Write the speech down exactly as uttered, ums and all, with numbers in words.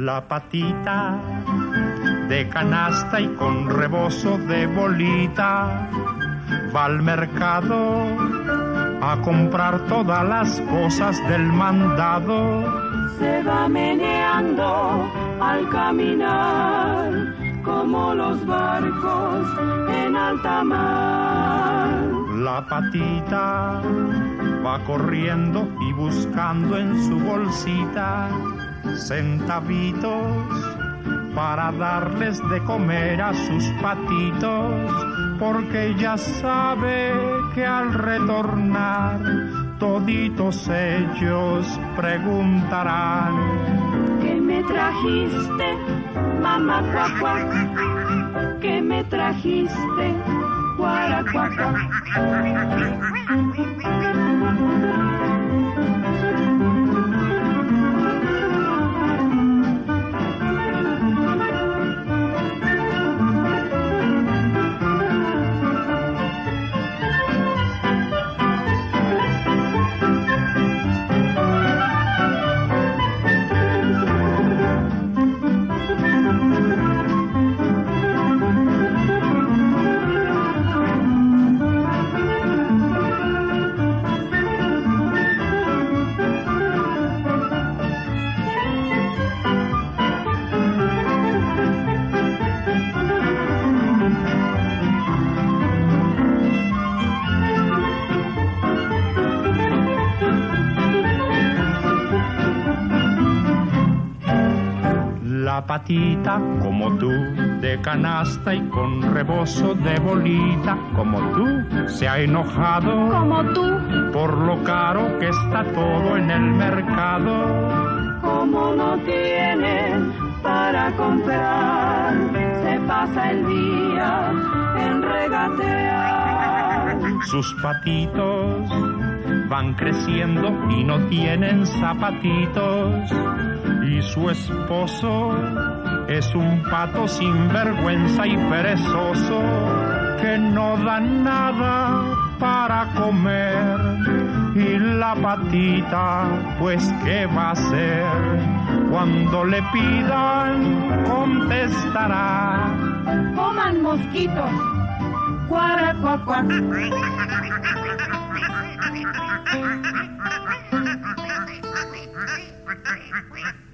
La patita de canasta y con rebozo de bolita va al mercado a comprar todas las cosas del mandado. Se va meneando al caminar como los barcos en alta mar. La patita va corriendo y buscando en su bolsita centavitos para darles de comer a sus patitos, porque ya sabe que al retornar toditos ellos preguntarán: ¿qué me trajiste, mamá cuacua? ¿Qué me trajiste, guaracuacua? La patita, como tú, de canasta y con rebozo de bolita, como tú, se ha enojado, como tú, por lo caro que está todo en el mercado. Como no tiene para comprar, se pasa el día en regatear. Sus patitos van creciendo y no tienen zapatitos, y su esposo es un pato sin vergüenza y perezoso que no da nada para comer. Y la patita, pues ¿qué va a hacer? Cuando le pidan, contestará: coman mosquitos, guaracuacuac. Quack, quack, quack, quack, quack, quack, quack, quack, quack.